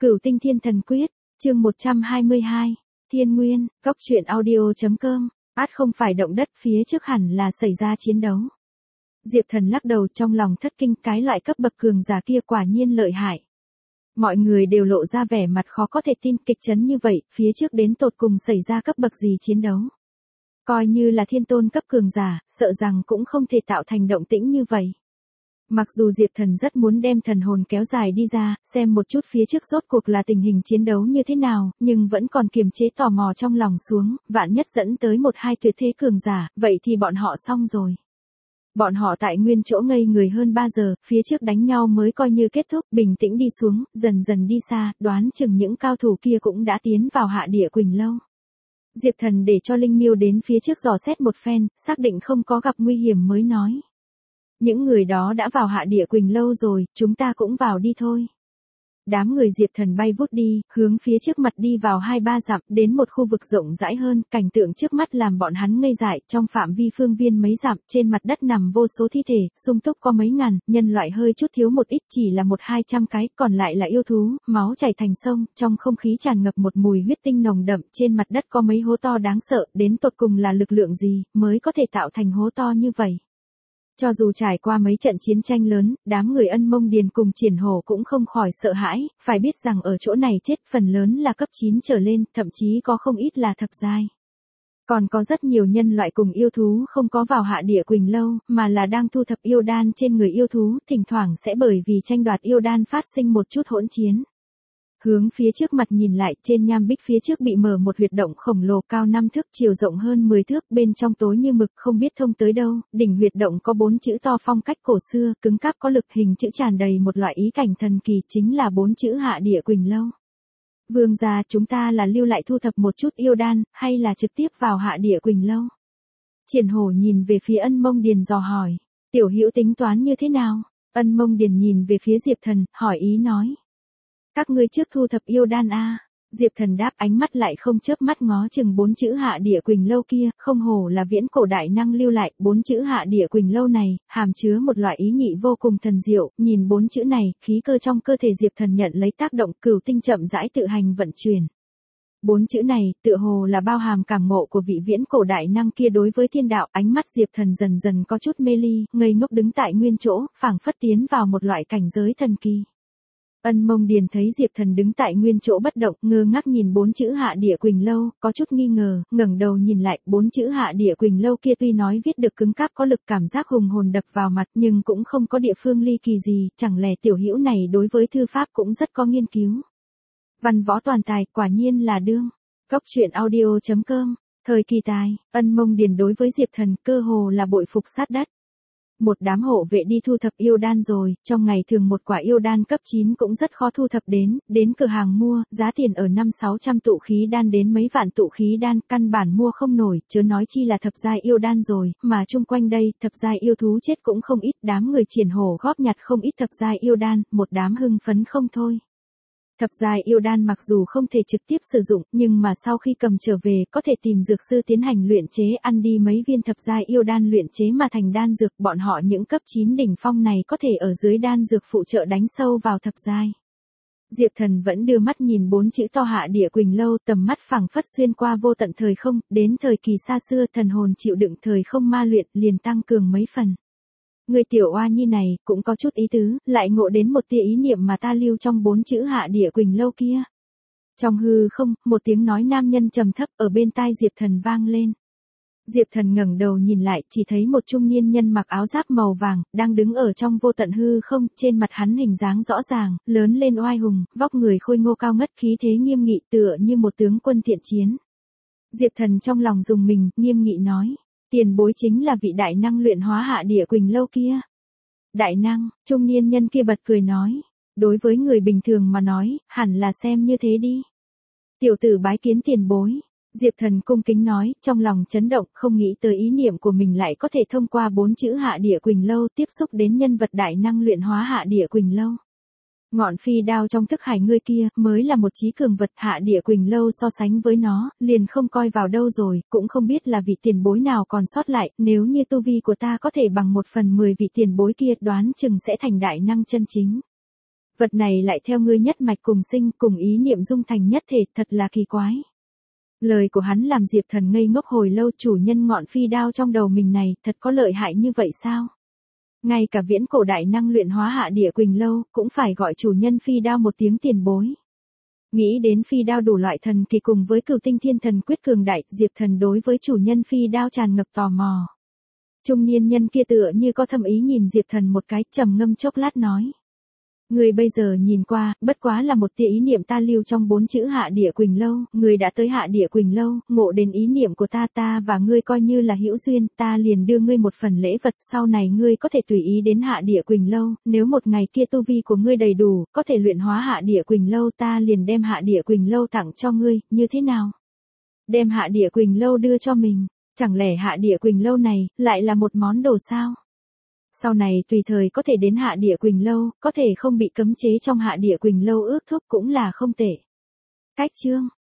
Cửu tinh thiên thần quyết, chương 122, Thiên Nguyên, Cốc truyện audio.com, không phải động đất phía trước hẳn là xảy ra chiến đấu. Diệp Thần lắc đầu trong lòng thất kinh, cái loại cấp bậc cường giả kia quả nhiên lợi hại. Mọi người đều lộ ra vẻ mặt khó có thể tin, kịch chấn như vậy, phía trước đến tột cùng xảy ra cấp bậc gì chiến đấu. Coi như là thiên tôn cấp cường giả, sợ rằng cũng không thể tạo thành động tĩnh như vậy. Mặc dù Diệp Thần rất muốn đem thần hồn kéo dài đi ra, xem một chút phía trước rốt cuộc là tình hình chiến đấu như thế nào, nhưng vẫn còn kiềm chế tò mò trong lòng xuống, vạn nhất dẫn tới một hai tuyệt thế cường giả, vậy thì bọn họ xong rồi. Bọn họ tại nguyên chỗ ngây người hơn 3 giờ, phía trước đánh nhau mới coi như kết thúc, bình tĩnh đi xuống, dần dần đi xa, đoán chừng những cao thủ kia cũng đã tiến vào hạ địa Quỳnh Lâu. Diệp Thần để cho Linh Miêu đến phía trước dò xét một phen, xác định không có gặp nguy hiểm mới nói. Những người đó đã vào hạ địa Quỳnh Lâu rồi, chúng ta cũng vào đi thôi. Đám người Diệp Thần bay vút đi, hướng phía trước mặt đi vào 2-3 dặm, đến một khu vực rộng rãi hơn, cảnh tượng trước mắt làm bọn hắn ngây dại, trong phạm vi phương viên mấy dặm, trên mặt đất nằm vô số thi thể, sung túc có mấy ngàn, nhân loại hơi chút thiếu một ít, chỉ là 100-200 cái, còn lại là yêu thú, máu chảy thành sông, trong không khí tràn ngập một mùi huyết tinh nồng đậm, trên mặt đất có mấy hố to đáng sợ, đến tột cùng là lực lượng gì, mới có thể tạo thành hố to như vậy. Cho dù trải qua mấy trận chiến tranh lớn, đám người Ân Mông Điền cùng Triển Hổ cũng không khỏi sợ hãi, phải biết rằng ở chỗ này chết phần lớn là cấp 9 trở lên, thậm chí có không ít là thập giai. Còn có rất nhiều nhân loại cùng yêu thú không có vào hạ địa Quỳnh Lâu, mà là đang thu thập yêu đan trên người yêu thú, thỉnh thoảng sẽ bởi vì tranh đoạt yêu đan phát sinh một chút hỗn chiến. Hướng phía trước mặt nhìn lại, trên nham bích phía trước bị mở một huyệt động khổng lồ cao 5 thước, chiều rộng hơn 10 thước, bên trong tối như mực không biết thông tới đâu, đỉnh huyệt động có 4 chữ to phong cách cổ xưa, cứng cáp có lực, hình chữ tràn đầy một loại ý cảnh thần kỳ, chính là 4 chữ hạ địa Quỳnh Lâu. Vương gia, chúng ta là lưu lại thu thập một chút yêu đan, hay là trực tiếp vào hạ địa Quỳnh Lâu? Triển Hổ nhìn về phía Ân Mông Điền dò hỏi, tiểu hữu tính toán như thế nào? Ân Mông Điền nhìn về phía Diệp Thần, hỏi ý nói. Các ngươi trước thu thập yêu đan a. Diệp Thần đáp, ánh mắt lại không chớp mắt ngó chừng 4 chữ hạ địa Quỳnh Lâu kia, không hổ là viễn cổ đại năng lưu lại, 4 chữ hạ địa Quỳnh Lâu này, hàm chứa một loại ý nhị vô cùng thần diệu, nhìn 4 chữ này, khí cơ trong cơ thể Diệp Thần nhận lấy tác động, cửu tinh chậm rãi tự hành vận chuyển. 4 chữ này, tựa hồ là bao hàm cảm ngộ của vị viễn cổ đại năng kia đối với thiên đạo, ánh mắt Diệp Thần dần dần có chút mê ly, ngây ngốc đứng tại nguyên chỗ, phảng phất tiến vào một loại cảnh giới thần kỳ. Ân Mông Điền thấy Diệp Thần đứng tại nguyên chỗ bất động, ngơ ngác nhìn 4 chữ hạ địa Quỳnh Lâu, có chút nghi ngờ, ngẩng đầu nhìn lại, 4 chữ hạ địa Quỳnh Lâu kia tuy nói viết được cứng cáp có lực, cảm giác hùng hồn đập vào mặt, nhưng cũng không có địa phương ly kỳ gì, chẳng lẽ tiểu hữu này đối với thư pháp cũng rất có nghiên cứu. Văn võ toàn tài, quả nhiên là đương. Cốc truyện audio.com, thời kỳ tài, Ân Mông Điền đối với Diệp Thần cơ hồ là bội phục sát đất. Một đám hộ vệ đi thu thập yêu đan rồi, trong ngày thường một quả yêu đan cấp 9 cũng rất khó thu thập đến cửa hàng mua, giá tiền ở 500-600 tụ khí đan đến mấy vạn tụ khí đan, căn bản mua không nổi, chớ nói chi là thập giai yêu đan rồi, mà chung quanh đây, thập giai yêu thú chết cũng không ít, đám người Triển Hổ góp nhặt không ít thập giai yêu đan, một đám hưng phấn không thôi. Thập giai yêu đan mặc dù không thể trực tiếp sử dụng, nhưng mà sau khi cầm trở về có thể tìm dược sư tiến hành luyện chế, ăn đi mấy viên thập giai yêu đan luyện chế mà thành đan dược, bọn họ những cấp 9 đỉnh phong này có thể ở dưới đan dược phụ trợ đánh sâu vào thập giai. Diệp Thần vẫn đưa mắt nhìn 4 chữ to hạ địa Quỳnh Lâu, tầm mắt phảng phất xuyên qua vô tận thời không, đến thời kỳ xa xưa, thần hồn chịu đựng thời không ma luyện, liền tăng cường mấy phần. Người tiểu oa nhi này, cũng có chút ý tứ, lại ngộ đến một tia ý niệm mà ta lưu trong 4 chữ hạ địa Quỳnh Lâu kia. Trong hư không, một tiếng nói nam nhân trầm thấp ở bên tai Diệp Thần vang lên. Diệp Thần ngẩng đầu nhìn lại, chỉ thấy một trung niên nhân mặc áo giáp màu vàng, đang đứng ở trong vô tận hư không, trên mặt hắn hình dáng rõ ràng, lớn lên oai hùng, vóc người khôi ngô cao ngất, khí thế nghiêm nghị, tựa như một tướng quân thiện chiến. Diệp Thần trong lòng rùng mình, nghiêm nghị nói. Tiền bối chính là vị đại năng luyện hóa hạ địa Quỳnh Lâu kia. Đại năng, trung niên nhân kia bật cười nói. Đối với người bình thường mà nói, hẳn là xem như thế đi. Tiểu tử bái kiến tiền bối. Diệp Thần cung kính nói, trong lòng chấn động, không nghĩ tới ý niệm của mình lại có thể thông qua 4 chữ hạ địa Quỳnh Lâu tiếp xúc đến nhân vật đại năng luyện hóa hạ địa Quỳnh Lâu. Ngọn phi đao trong thức hải ngươi kia, mới là một trí cường vật, hạ địa Quỳnh Lâu so sánh với nó, liền không coi vào đâu rồi, cũng không biết là vị tiền bối nào còn sót lại, nếu như tu vi của ta có thể bằng 1/10 vị tiền bối kia, đoán chừng sẽ thành đại năng chân chính. Vật này lại theo ngươi nhất mạch cùng sinh, cùng ý niệm dung thành nhất thể, thật là kỳ quái. Lời của hắn làm Diệp Thần ngây ngốc hồi lâu, chủ nhân ngọn phi đao trong đầu mình này, thật có lợi hại như vậy sao? Ngay cả viễn cổ đại năng luyện hóa Hạ Địa Quỳnh Lâu, cũng phải gọi chủ nhân phi đao một tiếng tiền bối. Nghĩ đến phi đao đủ loại thần kỳ cùng với Cửu Tinh Thiên Thần quyết cường đại, Diệp Thần đối với chủ nhân phi đao tràn ngập tò mò. Trung niên nhân kia tựa như có thâm ý nhìn Diệp Thần một cái, trầm ngâm chốc lát nói. Người bây giờ nhìn qua, bất quá là một tia ý niệm ta lưu trong 4 chữ Hạ Địa Quỳnh Lâu, người đã tới Hạ Địa Quỳnh Lâu, ngộ đến ý niệm của ta và ngươi coi như là hữu duyên, ta liền đưa ngươi một phần lễ vật, sau này ngươi có thể tùy ý đến Hạ Địa Quỳnh Lâu, nếu một ngày kia tu vi của ngươi đầy đủ, có thể luyện hóa Hạ Địa Quỳnh Lâu, ta liền đem Hạ Địa Quỳnh Lâu tặng cho ngươi, như thế nào? Đem Hạ Địa Quỳnh Lâu đưa cho mình, chẳng lẽ Hạ Địa Quỳnh Lâu này, lại là một món đồ sao? Sau này tùy thời có thể đến Hạ Địa Quỳnh Lâu, có thể không bị cấm chế trong Hạ Địa Quỳnh Lâu ước thúc cũng là không tệ. Cách chương